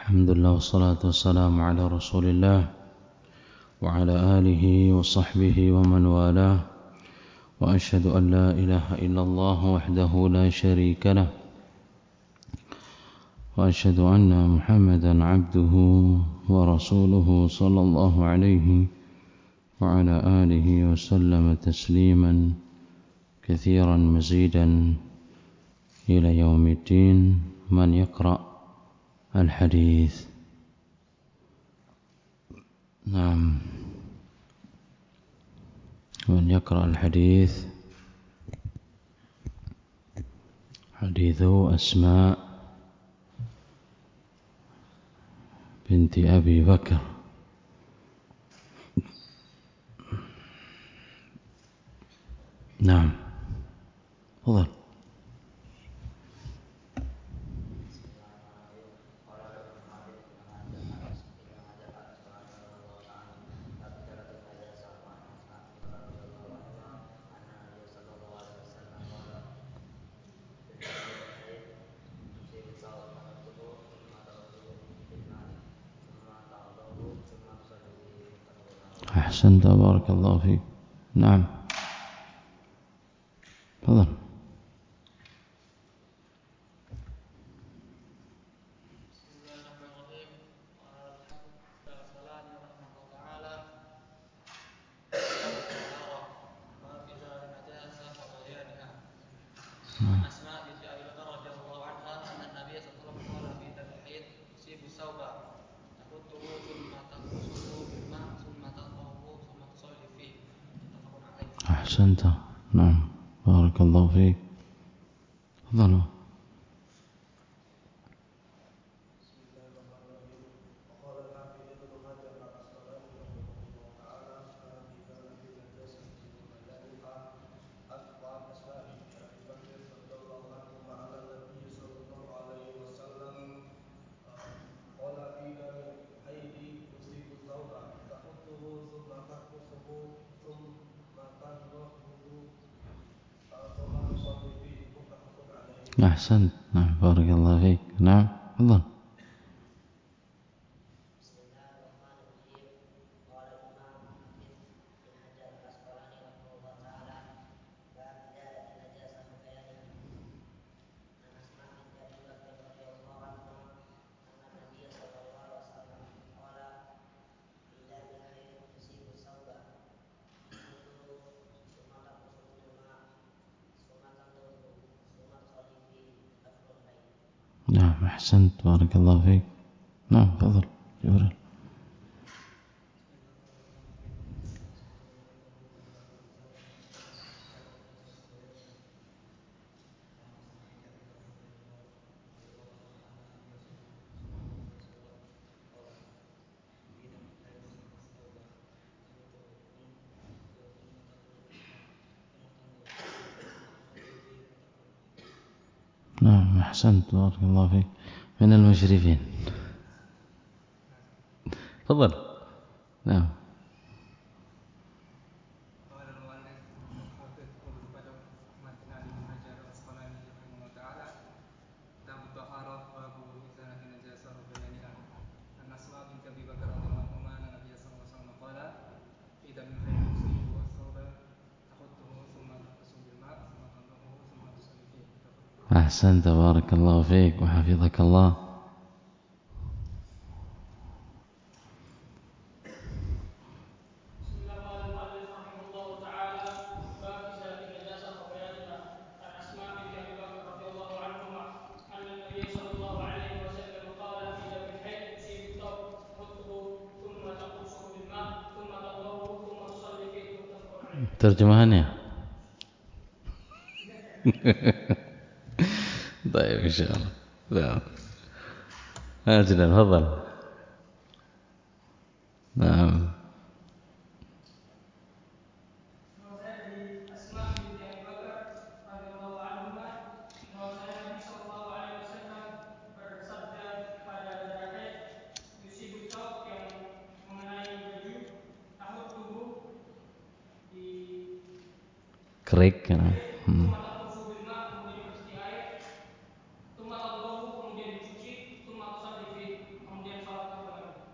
Alhamdulillah wassalatu wassalamu ala rasulillah wa ala alihi wa sahbihi wa man walah wa ashhadu an la ilaha illallah wahdahu la sharika lah wa ashhadu anna muhammadan abduhu wa rasuluhu sallallahu alaihi wa ala alihi wa sallama tasliman kathiran mazidan ila yaumiddin. Man yaqra' الحديث. نعم. من يقرأ الحديث حديث أسماء بنت أبي بكر نعم تفضل. أحسنت بارك الله فيك. نعم تفضل. أسماء بنت أبي بكر رضي الله عنها أن النبي صلى الله عليه وسلم قال في دم الحيض تصيب الثوب تحته ثم تقصه بالماء ثم تطهره ثم تصلي فيه متفق عليه. أحسنت. نعم بارك الله فيك. تفضل. وقال الحافظ ابن حجر العسقلاني رحمه الله تعالى في باب في النجاسة وبيانها وعن أسماء بنت أبي بكر رضي الله عنهما أن النبي صلى الله عليه وسلم قال في دم الحيض يصيب الثوب تحطه ثم تقصه ثم تنضحه ثم تصلي فيه متفق عليه. أحسنت. نعم بارك الله فيك. نعم تفضل. نعم أحسنت بارك الله فيك. نعم تفضل جبريل. نعم أحسنت بارك الله فيك. من المشرفين. تفضل. نعم. قال المؤلف الحافظ أبو الفضل متن ابن حجر العسقلاني رحمه الله تعالى باب الطهارة باب إزالة النجاسة وبيانها. عن أسماء بنت أبي بكر رضي الله عنهما أن النبي صلى الله عليه وسلم قال في دم الحيض يصيب الثوب تحطه ثم تغسل بالماء ثم تنضحه ثم تصلي فيه. أحسنت بارك الله فيك وحفظك الله. بسم الله. قال المؤلف رحمه الله تعالى باب إزالة النجاسة وبيانها. عن أسماء بنت أبي بكر رضي الله عنهما أن النبي صلى الله عليه وسلم قال في دم الحيض يصيب الثوب تحطه ثم تقصه بالماء ثم تطهره ثم تصلي فيه متفق عليه. Terjemahannya. طيب إن شاء الله. نعم. أجل تفضل. نعم. Kerik kan.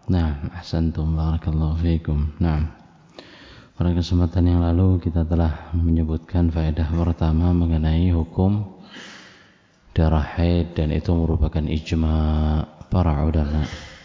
Nah, ahsantum, barakallahu fiikum. Nah, pada kesempatan yang lalu kita telah menyebutkan faedah pertama mengenai hukum darah haid, dan itu merupakan ijma' para ulama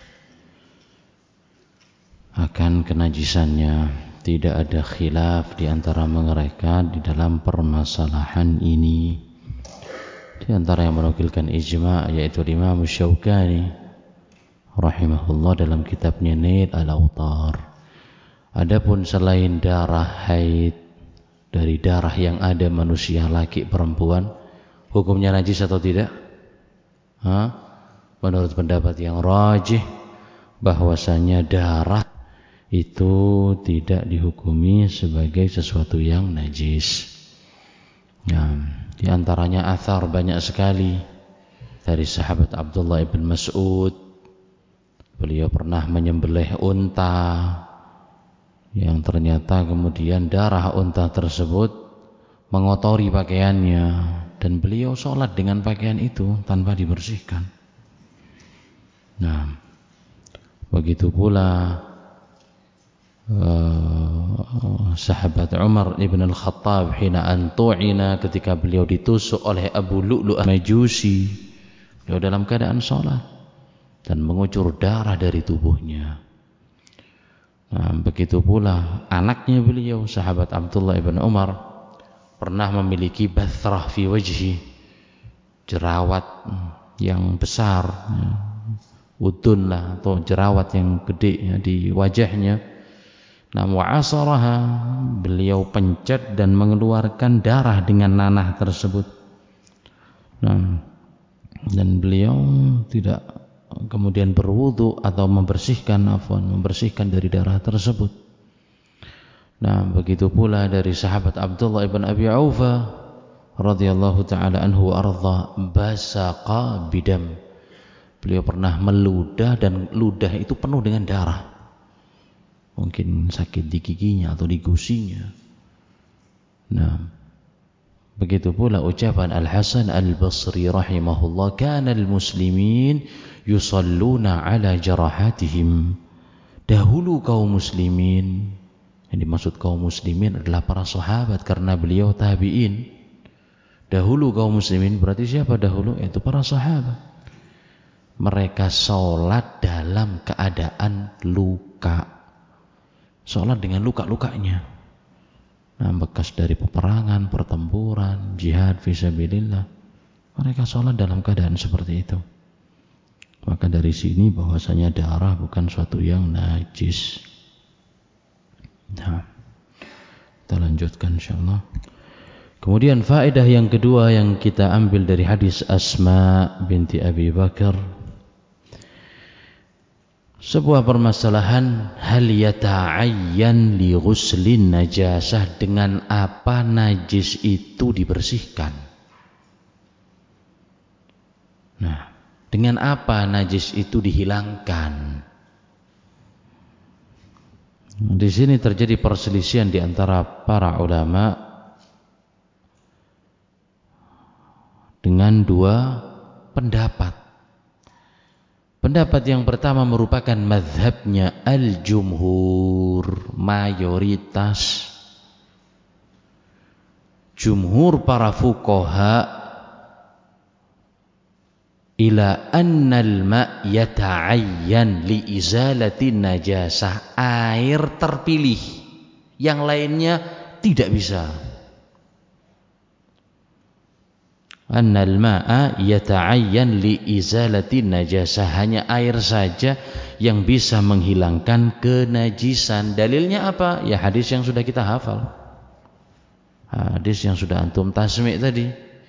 akan kenajisannya. Tidak ada khilaf di antara mereka di dalam permasalahan ini. Di antara yang menukilkan ijma' yaitu Imam Syaukani rahimahullah dalam kitabnya Nail al-Awtar. Adapun selain darah haid, dari darah yang ada manusia laki perempuan, hukumnya najis atau tidak? Menurut pendapat yang rajih, bahwasanya darah itu tidak dihukumi sebagai sesuatu yang najis. Nah, di antaranya athar banyak sekali dari sahabat Abdullah ibn Mas'ud. Beliau pernah menyembelih unta yang ternyata kemudian darah unta tersebut mengotori pakaiannya, dan beliau sholat dengan pakaian itu tanpa dibersihkan. Nah, begitu pula sahabat Umar ibn al-Khattab hina antu'ina, ketika beliau ditusuk oleh Abu Lu'lu' Majusi, beliau dalam keadaan sholat dan mengucur darah dari tubuhnya. Nah, begitu pula anaknya beliau sahabat Abdullah ibn Umar pernah memiliki bathrah fi wajhi, jerawat yang besar, udun lah, atau jerawat yang gede ya, di wajahnya. Nah, wa'asaraha, beliau pencet dan mengeluarkan darah dengan nanah tersebut. Nah, dan beliau tidak kemudian berwudu atau membersihkan dari darah tersebut. Nah, begitu pula dari sahabat Abdullah ibn Abi Aufa radhiyallahu taala anhu arda, basaqa bidam. Beliau pernah meludah dan ludah itu penuh dengan darah. Mungkin sakit di giginya atau di gusinya. Nah, begitu pula ucapan Al-Hasan Al-Basri rahimahullah, kana al-muslimin yusalluna ala jarahatihim. Dahulu kaum muslimin, yang dimaksud kaum muslimin adalah para sahabat karena beliau tabi'in. Dahulu kaum muslimin berarti siapa dahulu? Itu para sahabat. Mereka sholat dalam keadaan luka, sholat dengan luka-lukanya. Nah, bekas dari peperangan, pertempuran, jihad fisabilillah, mereka sholat dalam keadaan seperti itu. Maka dari sini bahwasanya darah bukan suatu yang najis. Nah, kita lanjutkan insyaallah. Kemudian faedah yang kedua yang kita ambil dari hadis Asma binti Abi Bakar, sebuah permasalahan, hal yata'ayyan li ghuslin najasah, dengan apa najis itu dibersihkan. Nah, dengan apa najis itu dihilangkan? Di sini terjadi perselisihan di antara para ulama dengan dua pendapat. Pendapat yang pertama merupakan mazhabnya al-jumhur, mayoritas. Jumhur para fuqaha ila annal ma' yata'ayyan li izalati najasah, air terpilih, yang lainnya tidak bisa. Annal ma'a yata'ayyan li izalati najasah, hanya air saja yang bisa menghilangkan kenajisan. Dalilnya apa? Ya hadis yang sudah kita hafal, hadis yang sudah antum tasmi' tadi.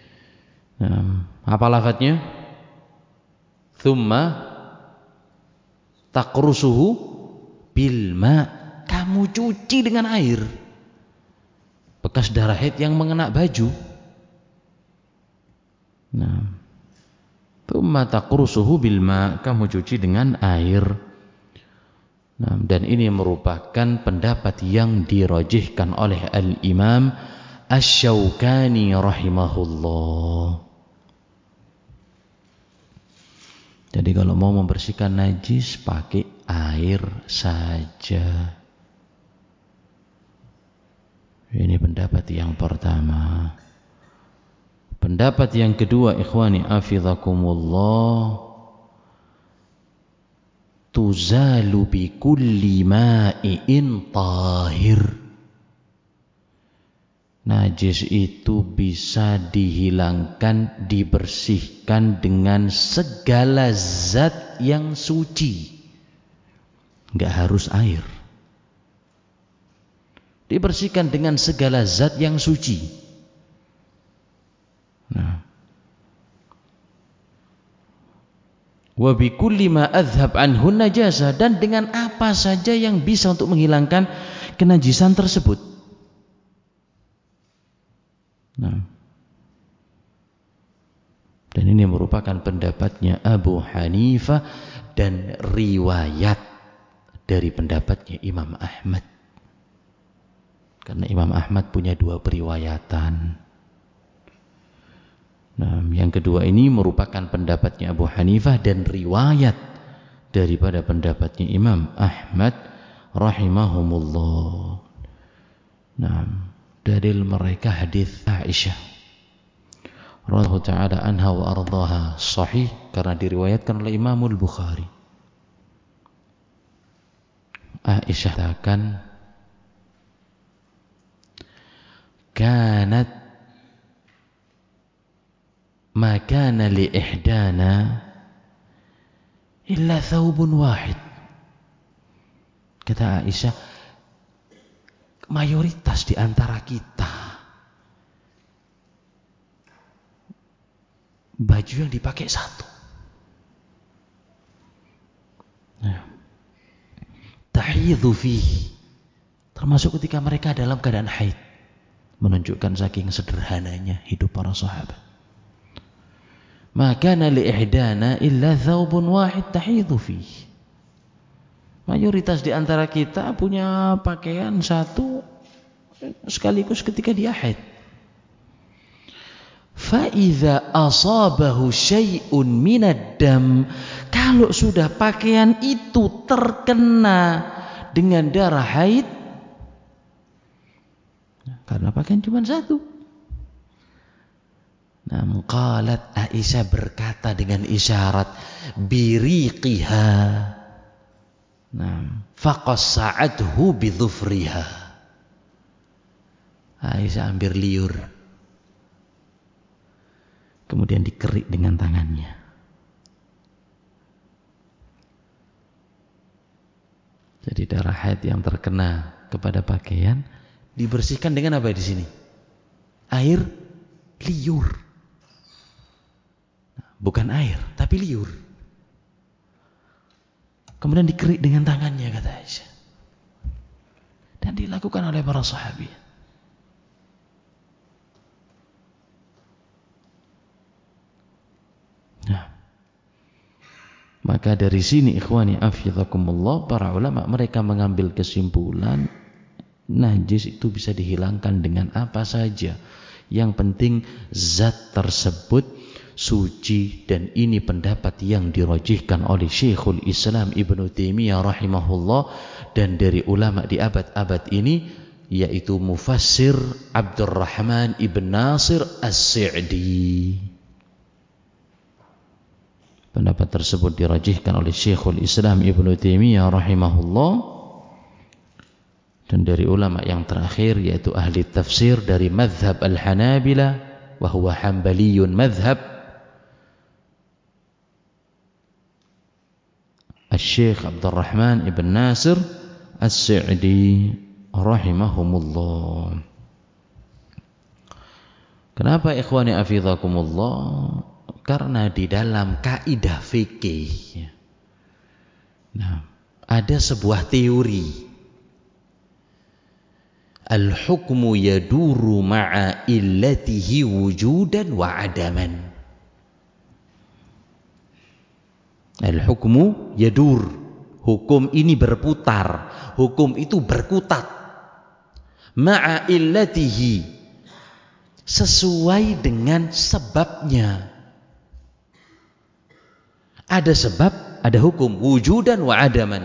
Apa lafadznya? Thumma taqrusuhu bil ma', kamu cuci dengan air bekas darah haid yang mengena baju. Nah, thumma taqrusuhu bil ma', kamu cuci dengan air. Nah, dan ini merupakan pendapat yang dirajihkan oleh Al-Imam Asy-Syaukani rahimahullah. Jadi kalau mau membersihkan najis pakai air saja. Ini pendapat yang pertama. Pendapat yang kedua, ikhwani hafizakumullah, tuzalu bi kulli ma'in tahir. Najis itu bisa dihilangkan, dibersihkan dengan segala zat yang suci. Enggak harus air. Dibersihkan dengan segala zat yang suci. Nah, wa bi kulli ma adhhab anhu najasa, dan dengan apa saja yang bisa untuk menghilangkan kenajisan tersebut. Nah, dan ini merupakan pendapatnya Abu Hanifah dan riwayat dari pendapatnya Imam Ahmad. Karena Imam Ahmad punya dua periwayatan. Nah, yang kedua ini merupakan pendapatnya Abu Hanifah dan riwayat daripada pendapatnya Imam Ahmad rahimahumullah. Nah, dalil mereka hadis Aisyah radhiyallahu ta'ala anha wa ardhaha, sahih karena diriwayatkan oleh Imamul Bukhari. Aisyah katakan, kanat ma kana li ihdana illa thawbun wahid. Kata Aisyah, mayoritas di antara kita baju yang dipakai satu. Tahidhu fihi, termasuk ketika mereka dalam keadaan haid. Menunjukkan saking sederhananya hidup para sahabat. Maka li ihdana illa thawbun wahid tahidhu fihi. Mayoritas di antara kita punya pakaian satu sekaligus ketika dia haid. Fa idza asabahu syai'un minad dam, kalau sudah pakaian itu terkena dengan darah haid, karena pakaian cuma satu. Nah, qalat Aisyah berkata dengan isyarat biriqiha. Nah, faqassa'athu bidhufriha. Aisyah ambil liur, kemudian dikerik dengan tangannya. Jadi darah haid yang terkena kepada pakaian dibersihkan dengan apa di sini? Air liur. Bukan air, tapi liur. Kemudian dikerik dengan tangannya, kata Aisyah. Dan dilakukan oleh para sahabat. Nah, maka dari sini ikhwani afizakumullah, para ulama mereka mengambil kesimpulan najis itu bisa dihilangkan dengan apa saja. Yang penting zat tersebut suci, dan ini pendapat yang dirajihkan oleh Syekhul Islam Ibnu Taimiyah rahimahullah dan dari ulama di abad-abad ini, yaitu mufassir Abdurrahman ibn Nasir As-Sa'di. Pendapat tersebut dirajihkan oleh Syekhul Islam Ibnu Taimiyah rahimahullah dan dari ulama yang terakhir, yaitu ahli tafsir dari mazhab Al-Hanabilah, wa huwa Hanbaliyun mazhab, Al-Syekh Abdurrahman ibn Nasir As-Sa'di rahimahumullah. Kenapa ikhwani afizakumullah? Karena di dalam kaidah fikih, nah, ada sebuah teori, al-hukmu yaduru ma'a illatihi wujudan wa adaman. Al-hukmu yadur, hukum ini berputar, hukum itu berkutat, ma'a illatihi, sesuai dengan sebabnya. Ada sebab, ada hukum wujudan wa adaman.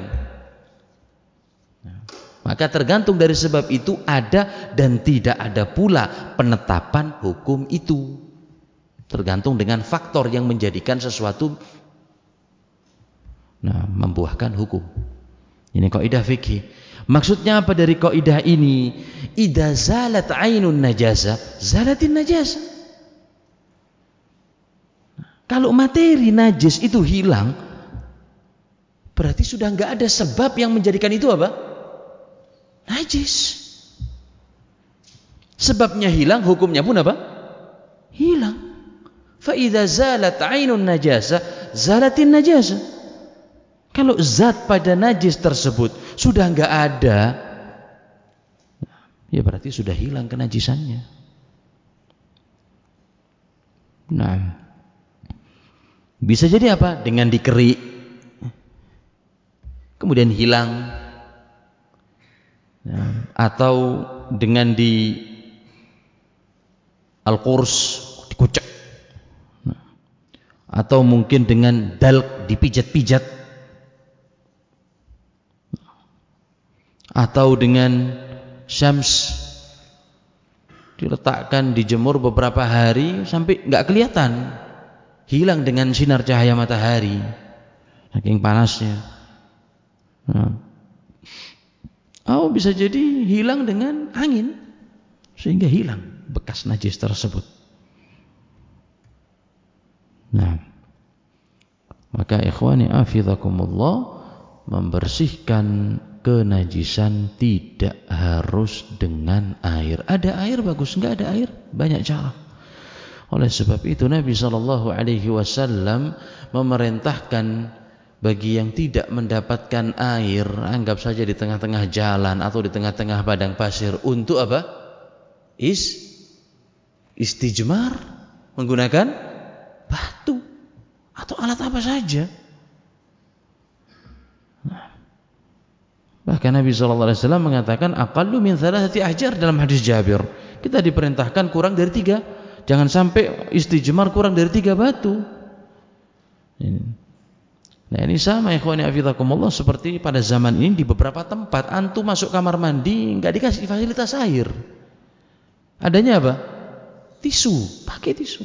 Maka tergantung dari sebab itu ada dan tidak ada pula penetapan hukum itu. Tergantung dengan faktor yang menjadikan sesuatu membuahkan hukum. Ini kaidah fikih. Maksudnya apa dari kaidah ini? Idza zalat ainun najasa, zalatin najasa. Kalau materi najis itu hilang, berarti sudah enggak ada sebab yang menjadikan itu apa? Najis. Sebabnya hilang, hukumnya pun apa? Hilang. Fa idza zalat ainun najasa, zalatin najasa. Kalau zat pada najis tersebut sudah enggak ada, ya berarti sudah hilang kenajisannya. Nah, bisa jadi apa? Dengan dikerik, kemudian hilang, atau dengan di al-qurs, dikucek, atau mungkin dengan dalq, dipijat-pijat, atau dengan syams, diletakkan, dijemur beberapa hari sampai nggak kelihatan, hilang dengan sinar cahaya matahari saking panasnya. Atau bisa jadi hilang dengan angin sehingga hilang bekas najis tersebut. Nah, maka ikhwani afizakumullah, membersihkan kenajisan tidak harus dengan air. Ada air bagus, enggak ada air banyak cara. Oleh sebab itu Nabi SAW memerintahkan bagi yang tidak mendapatkan air, anggap saja di tengah-tengah jalan atau di tengah-tengah padang pasir, untuk apa? Istijmar, menggunakan batu atau alat apa saja. Bahkan Nabi SAW mengatakan aqallu min 3 ahjar dalam hadis Jabir. Kita diperintahkan kurang dari 3. Jangan sampai istijmar kurang dari 3 batu. Nah, ini sama ikhwani afizakumullah, seperti pada zaman ini di beberapa tempat antum masuk kamar mandi enggak dikasih fasilitas air. Adanya apa? Tisu, pakai tisu.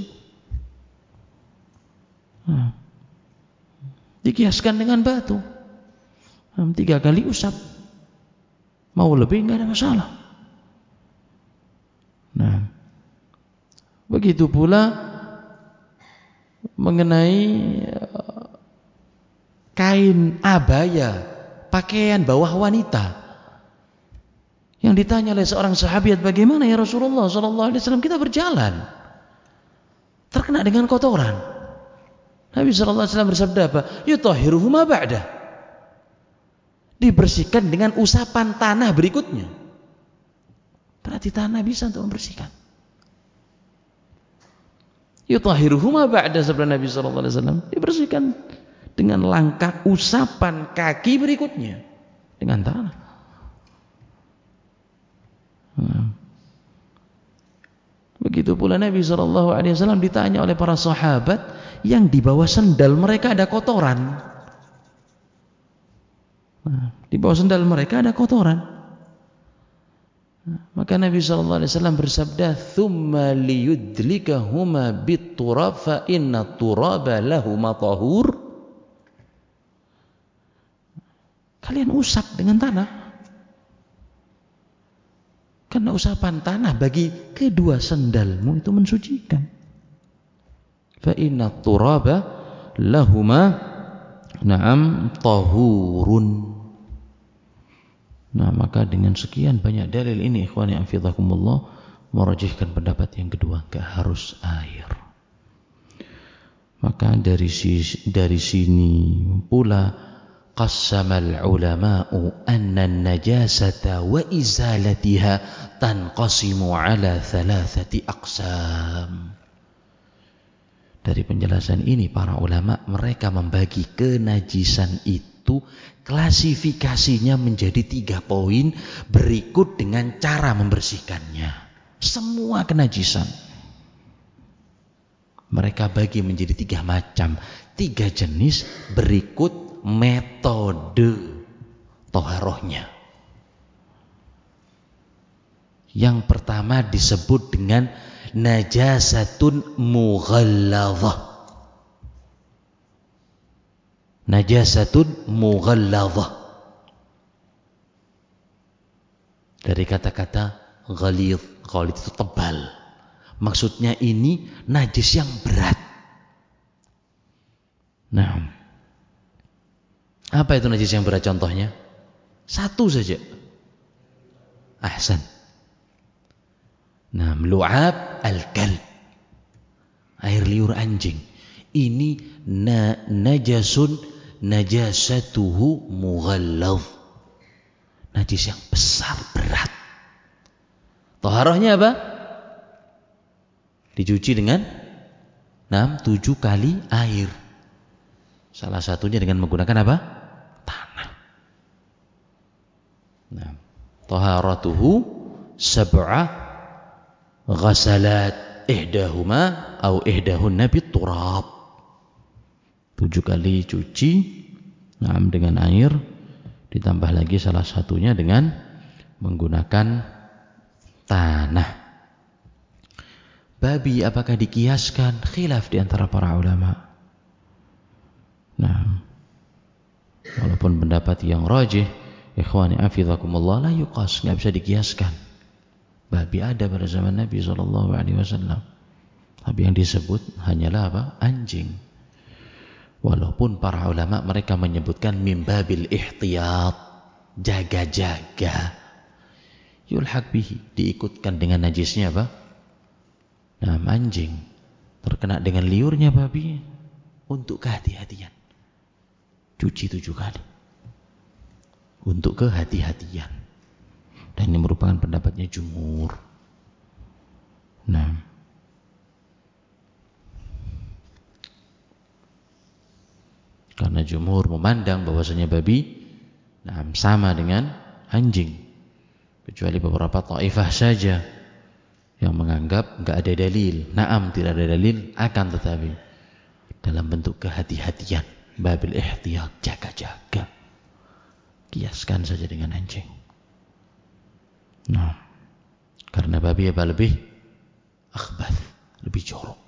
Dikiaskan dengan batu. 3 kali usap, mau lebih enggak ada masalah. Nah, begitu pula mengenai kain abaya, pakaian bawah wanita, yang ditanya oleh seorang sahabat, bagaimana ya Rasulullah SAW, kita berjalan terkena dengan kotoran. Nabi SAW bersabda apa? Yutahhiruhuma ba'da, dibersihkan dengan usapan tanah berikutnya. Berarti tanah bisa untuk membersihkan. Yutahhiruhuma ba'da, sabda Nabi SAW, dibersihkan dengan langkah usapan kaki berikutnya dengan tanah. Begitu pula Nabi SAW ditanya oleh para sahabat yang di bawah sendal mereka ada kotoran. Di bawah sendal mereka ada kotoran. Maka Nabi SAW bersabda, "Tsumma liyudlikahuma bit-turab fa inna turaba lahuma tahur." Kalian usap dengan tanah, karena usapan tanah bagi kedua sendalmu itu mensucikan. Fa inna turaba lahuma tahurun. Nah, maka dengan sekian banyak dalil ini ikhwani afizakumullah, merajihkan pendapat yang kedua, enggak harus air. Maka dari sini pula qassamal ulama'u anna an-najasata wa izalatiha tanqasimu ala 3 aqsam. Dari penjelasan ini para ulama mereka membagi kenajisan itu, klasifikasinya menjadi 3 poin berikut dengan cara membersihkannya. Semua kenajisan mereka bagi menjadi 3 macam, 3 jenis berikut metode toharohnya. Yang pertama disebut dengan najasatun mughalladzah. Najasatun mughalladzah. Dari kata-kata ghalidh. Ghalidh itu tebal. Maksudnya ini najis yang berat. Nah, apa itu najis yang berat contohnya? Satu saja. Ahsan. Nah, lu'ab al-kalb. Air liur anjing. Ini najasun najasatuhu mughalladzah. Najis yang besar, berat. Toharohnya apa? Dicuci dengan 7 kali air. Salah satunya dengan menggunakan apa? Tanah. Nah, toharatuhu sab'a ghasalat ihdahuma au ihdahunna biturab. 7 kali cuci dengan air, ditambah lagi salah satunya dengan menggunakan tanah. Babi apakah dikiaskan? Khilaf di antara para ulama. Nah, walaupun pendapat yang rajih, ikhwani afizakumullah, la yuqas, enggak bisa dikiaskan. Babi ada pada zaman Nabi SAW. Tapi yang disebut hanyalah apa? Anjing. Walaupun para ulama mereka menyebutkan mimbabil ihtiyat, jaga-jaga. Yulhaq bihi, diikutkan dengan najisnya apa? Nah, anjing terkena dengan liurnya babi, untuk kehati-hatian. Cuci 7 kali. Untuk kehati-hatian. Dan ini merupakan pendapatnya jumhur. Nah, karena jumhur memandang bahwasanya babi sama dengan anjing, kecuali beberapa taifah saja yang menganggap enggak ada dalil. Naam, tidak ada dalil, akan tetapi dalam bentuk kehati-hatian, babil ihtiyat, jaga-jaga, kiaskan saja dengan anjing. Nah, karena babi apa lebih akhbath, lebih jorok.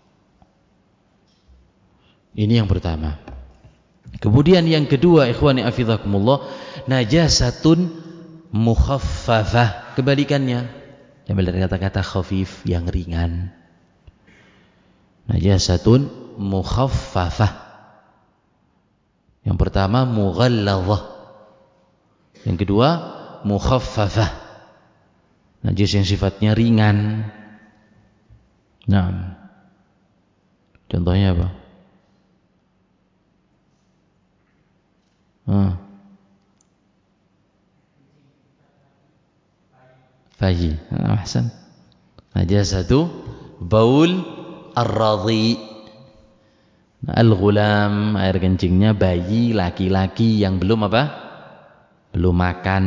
Ini yang pertama. Kemudian yang kedua, ikhwani afizakumullah, najasatun mukhaffafah. Kebalikannya, ambil dari kata-kata khafif, yang ringan. Najasatun mukhaffafah. Yang pertama mughalladzah. Yang kedua mukhaffafah. Najis yang sifatnya ringan. Nah, contohnya apa? Faji. Ahsan. Najasatu baul ar-radhi. Al-ghulam, air kencingnya bayi laki-laki yang belum apa? Belum makan.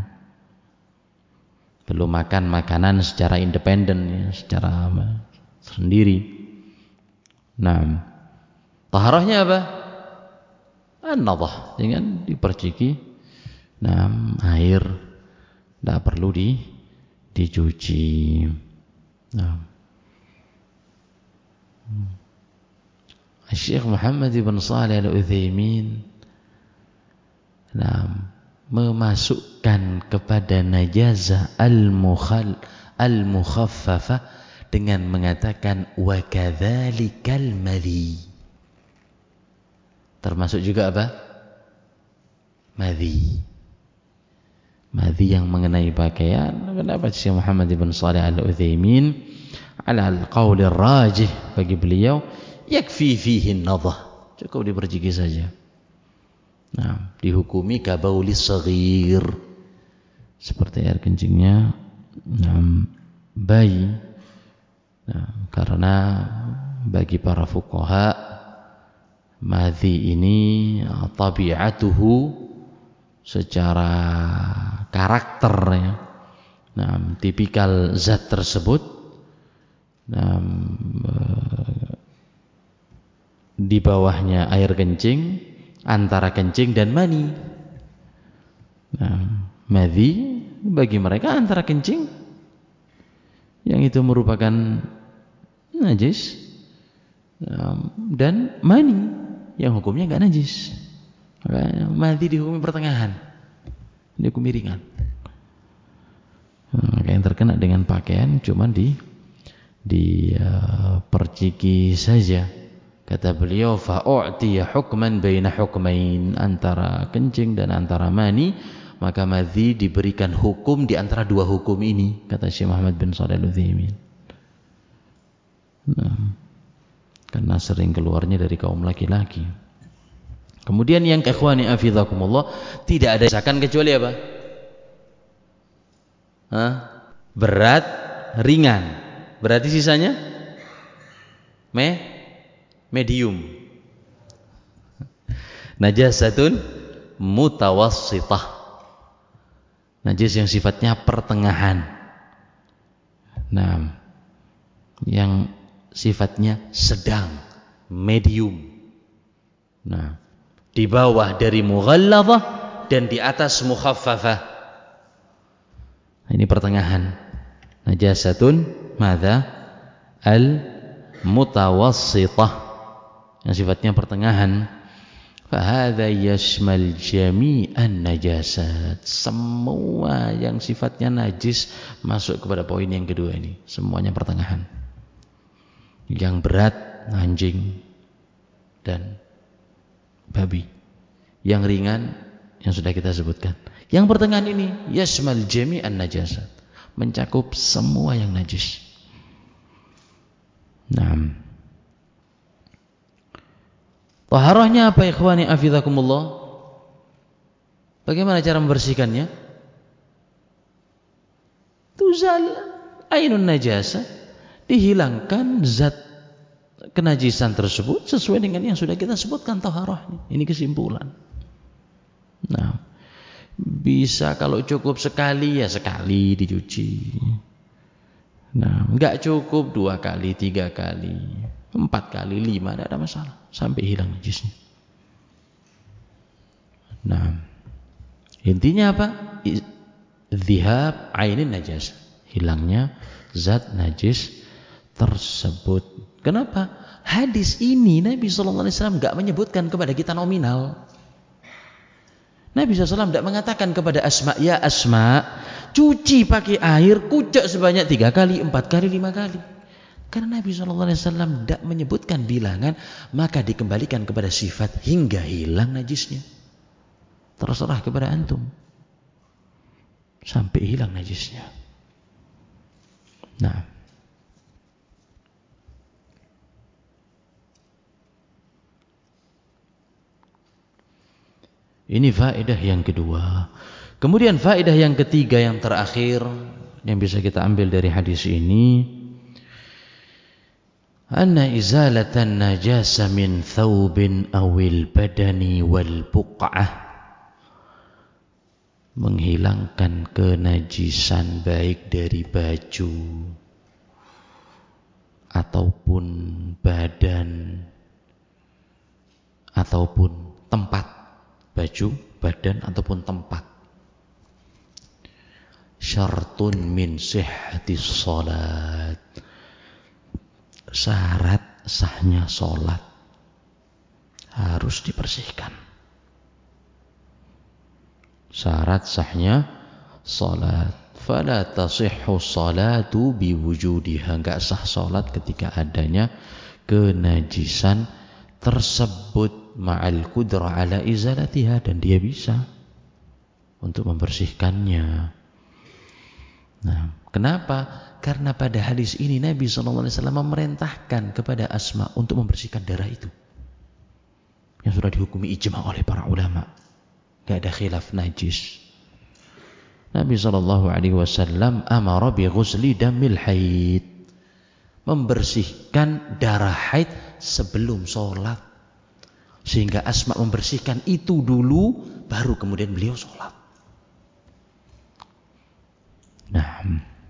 Belum makan makanan secara independen, ya, secara sendiri. Nah, taharahnya apa? An-nadhah, dengan diperciki. Nah, air tidak perlu dicuci. Nah, Syekh Muhammad ibn Shalih al-Utsaimin memasukkan kepada najazah al-mukhaffafah dengan mengatakan wa kadzalikal madhi. Termasuk juga apa? Madhi. Madhi yang mengenai pakaian. Pendapat Syekh Muhammad ibn Shalih al-Utsaimin ala al-qaul ar-rajih, bagi beliau yakfi fihi an-nadhah, cukup diperciki saja. Nah, dihukumi kabaulis saghir, seperti air kencingnya bayi. Nah, karena bagi para fuqaha, madhi ini tabi'atuhu secara karakternya, tipikal zat tersebut di bawahnya air kencing antara kencing dan mani. Nah, madhi bagi mereka antara kencing yang itu merupakan najis dan mani yang hukumnya enggak najis. Maka madhi dihukumi pertengahan, dihukumi ringan. Maka yang terkena dengan pakaian cuma perciki saja. Kata beliau, fa'u'tiya hukman baina hukmain, antara kencing dan antara mani, maka madhi diberikan hukum di antara dua hukum ini, kata Syekh Muhammad bin Shalih Al-Utsaimin. Karena sering keluarnya dari kaum laki-laki. Kemudian yang ikhwani afidhakumullah, tidak ada sisakan kecuali apa? Berat, ringan. Berarti sisanya medium. Najasatun mutawassithah, najis yang sifatnya pertengahan. Nah, yang sifatnya sedang, medium. Nah, di bawah dari mughalladzah dan di atas mukhaffafah. Ini pertengahan. Najasatun madza? Al-mutawassithah, yang sifatnya pertengahan. Fahadha yashmal jami'an najasat, semua yang sifatnya najis masuk kepada poin yang kedua ini. Semuanya pertengahan. Yang berat anjing dan babi, yang ringan yang sudah kita sebutkan. Yang pertengahan ini yashmal jami'an najasat, mencakup semua yang najis. Nah, taharahnya apa ikhwani afidhakumullah? Bagaimana cara membersihkannya? Tuzal ainun najasa, dihilangkan zat kenajisan tersebut sesuai dengan yang sudah kita sebutkan taharahnya. Ini kesimpulan. Nah, bisa kalau cukup sekali ya sekali dicuci. Nah, enggak cukup 2 kali, 3 kali, 4 kali, 5, tidak ada masalah sampai hilang najisnya. Nah, intinya apa? Dhihab ainin najas, hilangnya zat najis tersebut. Kenapa? Hadis ini Nabi SAW enggak menyebutkan kepada kita nominal. Nabi SAW tidak mengatakan kepada Asma, ya Asma, cuci pakai air, kucek sebanyak 3 kali, 4 kali, 5 kali. Karena Nabi SAW tidak menyebutkan bilangan, maka dikembalikan kepada sifat hingga hilang najisnya. Terserah kepada antum sampai hilang najisnya. Nah, ini faedah yang kedua. Kemudian faedah yang ketiga, yang terakhir yang bisa kita ambil dari hadis ini, anna izalatan najasa min thawbin awil badani wal buq'ah, menghilangkan kenajisan baik dari baju ataupun badan ataupun tempat, baju, badan ataupun tempat. Syartun min sihhatis salat, syarat sahnya salat harus dibersihkan. Syarat sahnya salat, fala tasihhu salatu biwujudiha, enggak sah salat ketika adanya kenajisan tersebut, ma'al qudrah ala izalatiha, dan dia bisa untuk membersihkannya. Nah, kenapa? Karena pada hadis ini Nabi SAW memerintahkan kepada Asma untuk membersihkan darah itu yang sudah dihukumi ijma' oleh para ulama, tidak ada khilaf najis. Nabi SAW amara bi ghusli damil haid, membersihkan darah haid sebelum sholat, sehingga Asma membersihkan itu dulu, baru kemudian beliau sholat. Nah,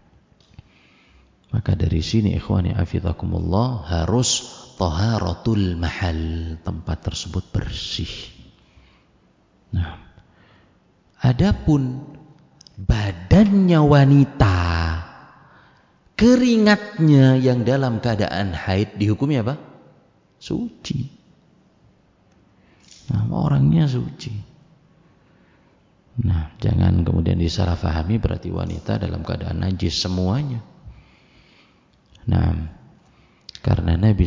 maka dari sini ikhwani afidhakumullah, harus taharatul mahal, tempat tersebut bersih. Nah, adapun badannya wanita, keringatnya yang dalam keadaan haid dihukumi apa? Suci. Nah, orangnya suci. Nah, jangan kemudian disalahfahami berarti wanita dalam keadaan najis semuanya. Nah, karena Nabi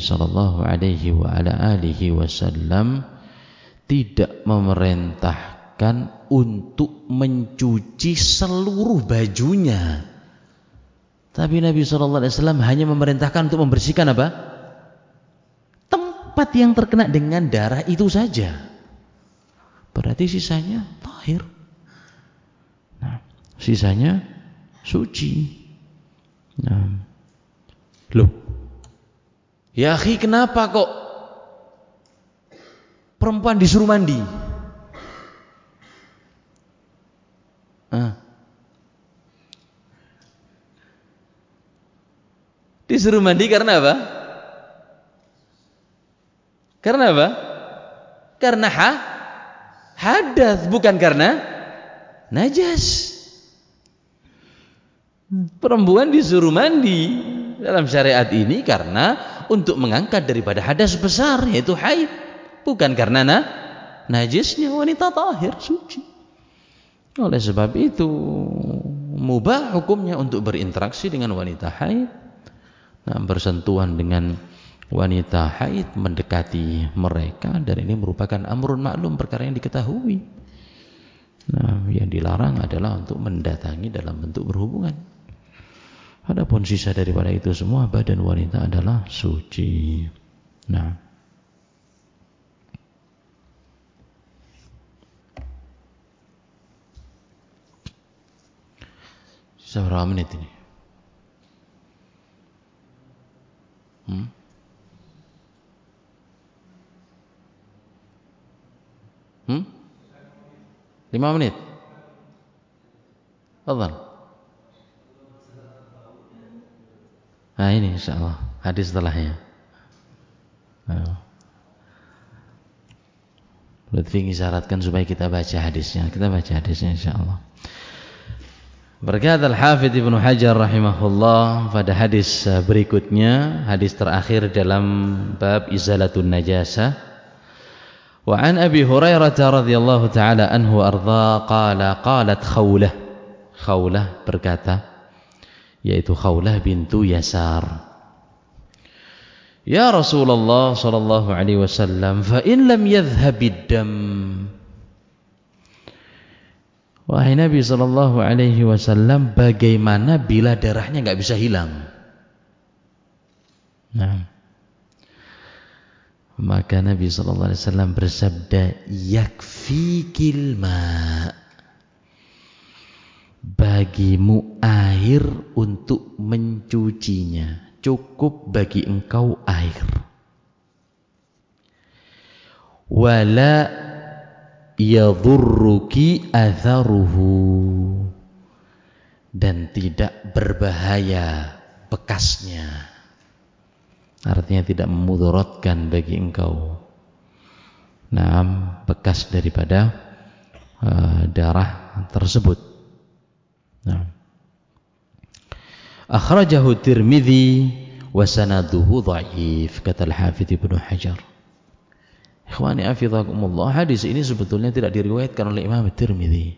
SAW tidak memerintahkan untuk mencuci seluruh bajunya, tapi Nabi SAW hanya memerintahkan untuk membersihkan apa? Tempat yang terkena dengan darah itu saja. Berarti sisanya tahir. Nah, sisanya suci. Nah, loh, ya akhi, kenapa kok perempuan disuruh mandi? Disuruh mandi karena apa? Karena apa? Karena hadas, bukan karena najas. Perempuan disuruh mandi dalam syariat ini karena untuk mengangkat daripada hadas besar, yaitu haid, bukan karena najisnya. Wanita tahir, suci. Oleh sebab itu mubah hukumnya untuk berinteraksi dengan wanita haid. Nah, bersentuhan dengan wanita haid, mendekati mereka, dan ini merupakan amrun maklum, perkara yang diketahui. Nah, yang dilarang adalah untuk mendatangi dalam bentuk berhubungan. Adapun sisa daripada itu semua, badan wanita adalah suci. Nah, sisa berapa menit ini? Hmm? 5 menit. Fadhal. Nah, ini insyaallah hadis setelahnya. Lutfi isyaratkan supaya kita baca hadisnya. Kita baca hadisnya insyaallah. Berkata Al-Hafidz Ibnu Hajar rahimahullah pada hadis berikutnya, hadis terakhir dalam bab izalatun najasah. Wa an Abi Hurairah radhiyallahu taala anhu arda qalat Khawlah berkata, yaitu Khawlah bintu Yasar, ya Rasulullah sallallahu alaihi wasallam, fa in lam yadhhabid dam. Wahai Nabi sallallahu alaihi wasallam, bagaimana bila darahnya enggak bisa hilang? Nah, maka Nabi sallallahu alaihi wasallam bersabda, yakfikil ma, bagimu air untuk mencucinya, cukup bagi engkau air. Wala yadhurruki atharuhu, dan tidak berbahaya bekasnya, artinya tidak memudaratkan bagi engkau. Nah, bekas daripada darah tersebut. Nah, akhrajahu Tirmidzi wa sanaduhu dhaif, kata Al-Hafidz Ibnu Hajar. Ikhwani afizakumullah, hadis ini sebetulnya tidak diriwayatkan oleh Imam Tirmidzi.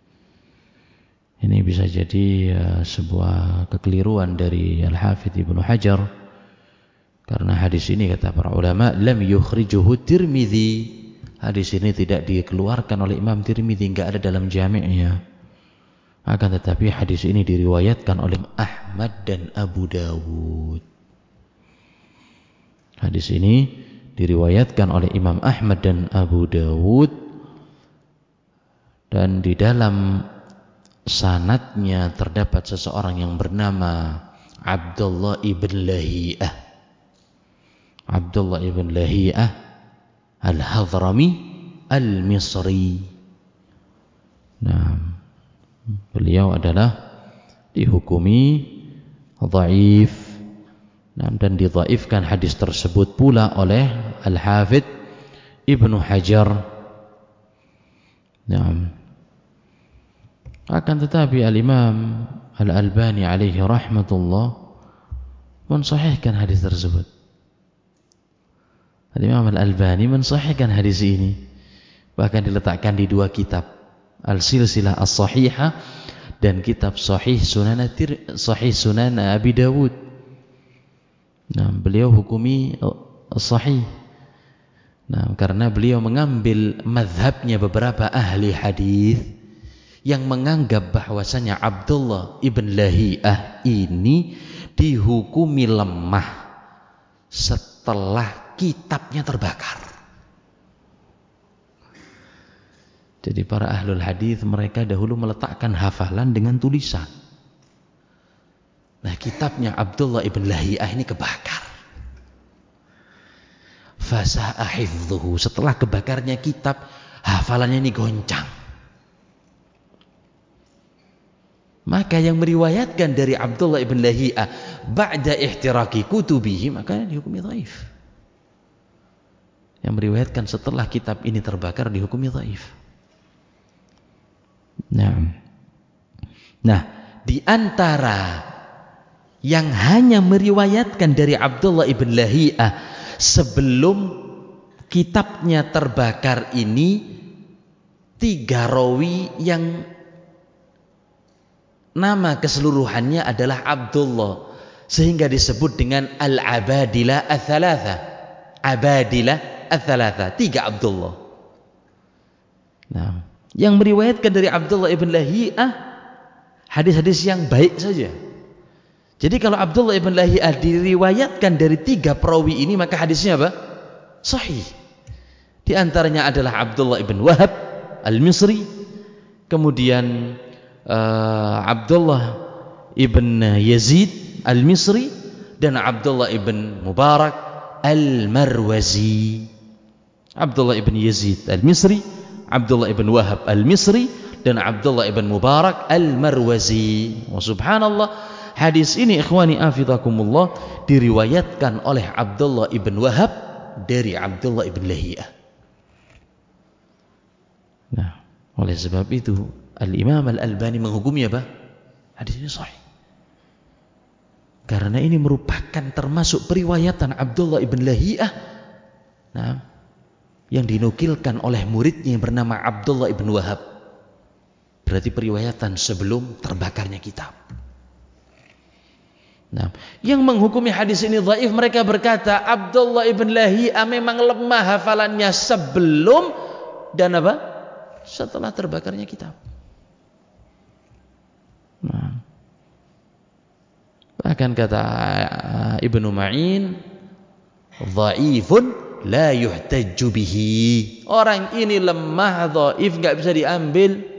Ini bisa jadi sebuah kekeliruan dari Al-Hafidz Ibnu Hajar, karena hadis ini kata para ulama lam yukhrijuhu Tirmidzi, hadis ini tidak dikeluarkan oleh Imam Tirmidzi, enggak ada dalam jami'-nya. Akan tetapi hadis ini diriwayatkan oleh Ahmad dan Abu Dawud. Hadis ini diriwayatkan oleh Imam Ahmad dan Abu Dawud, dan di dalam sanadnya terdapat seseorang yang bernama Abdullah ibn Lahiyah. Abdullah ibn Lahiyah Al-Hadrami Al-Misri. Nah, beliau adalah dihukumi dhaif, dan didhaifkan hadis tersebut pula oleh Al-Hafidz Ibnu Hajar Naam. Akan tetapi Al-Imam Al-Albani alaihi rahmatullah mensahihkan hadis tersebut. Al-Imam Al-Albani mensahihkan hadis ini, bahkan diletakkan di dua kitab, Al-Silsilah As-Sahihah dan kitab Sahih Sunan Abi Dawud. Nah, beliau hukumi sahih. Nah, karena beliau mengambil mazhabnya beberapa ahli hadis yang menganggap bahwasanya Abdullah ibn Lahiyah ini dihukumi lemah setelah kitabnya terbakar. Jadi para ahlul hadis mereka dahulu meletakkan hafalan dengan tulisan. Nah, kitabnya Abdullah ibn Lahiyah ini kebakar. Fasa'a hifdhuhu, setelah kebakarnya kitab, hafalannya ini goncang. Maka yang meriwayatkan dari Abdullah ibn Lahiyah ba'da ihtiraki kutubihi, maka dihukumi dhaif. Yang meriwayatkan setelah kitab ini terbakar dihukumi dhaif. Nah, di antara yang hanya meriwayatkan dari Abdullah ibn Lahiyah sebelum kitabnya terbakar ini 3 rawi yang nama keseluruhannya adalah Abdullah, sehingga disebut dengan Al-Abadilah Ats-Tsalatsa. Abadilah Ats-Tsalatsa, 3 Abdullah. Nah, yang meriwayatkan dari Abdullah ibn Lahiyah hadis-hadis yang baik saja. Jadi kalau Abdullah ibn Lahiyah diriwayatkan dari 3 perawi ini, maka hadisnya apa? Sahih. Di antaranya adalah Abdullah ibn Wahab Al-Misri, kemudian Abdullah ibn Yazid Al-Misri, dan Abdullah ibn Mubarak Al-Marwazi. Abdullah ibn Yazid Al-Misri, Abdullah ibn Wahab Al-Misri, dan Abdullah ibn Mubarak Al-Marwazi. Wa subhanallah, hadis ini ikhwani afidakumullah diriwayatkan oleh Abdullah ibn Wahab dari Abdullah ibn Lahiyah. Nah, oleh sebab itu Al-Imam Al-Albani menghukumi apa? Hadis ini sahih. Karena ini merupakan termasuk periwayatan Abdullah ibn Lahiyah, nah, yang dinukilkan oleh muridnya yang bernama Abdullah ibn Wahab. Berarti periwayatan sebelum terbakarnya kitab. Nah, yang menghukumi hadis ini dhaif, mereka berkata Abdullah ibn Lahiyah memang lemah hafalannya sebelum dan apa? Setelah terbakarnya kitab. Nah, bahkan kata Ibnu Ma'in, dhaifun la yuhtajju bihi. Orang ini lemah, dhaif, enggak bisa diambil.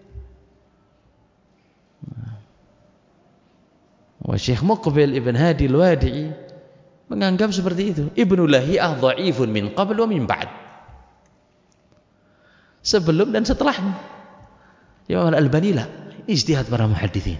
Wa Syekh Muqbil Ibn Hadi Al-Wadi'i menganggap seperti itu. Ibnu Lahiyah dhaifun min qabl wa min ba'd. Sebelum dan setelahnya. Imam Al-Albani lah, ijtihad para muhadditsin.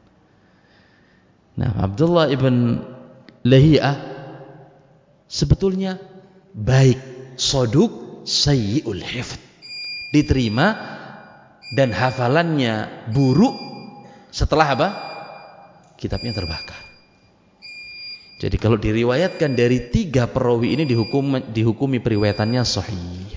Nah, Abdullah ibn Lahiyah sebetulnya baik, saduq, sayyi'ul hifdz, diterima, dan hafalannya buruk setelah apa? Kitabnya terbakar. Jadi kalau diriwayatkan dari 3 perawi ini dihukumi periwayatannya sahih.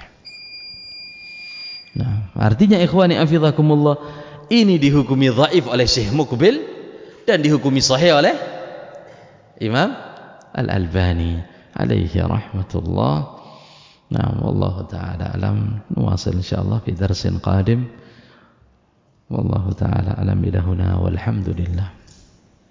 Nah, artinya ikhwani afidakumullah, ini dihukumi dhaif oleh Syekh Muqbil dan dihukumi sahih oleh Imam Al-Albani alaihi rahmatullah. Nah, wallahu taala alam. Nuwasil insyaallah fi darsin qadim. Wallahu taala alam, ila huna walhamdulillah.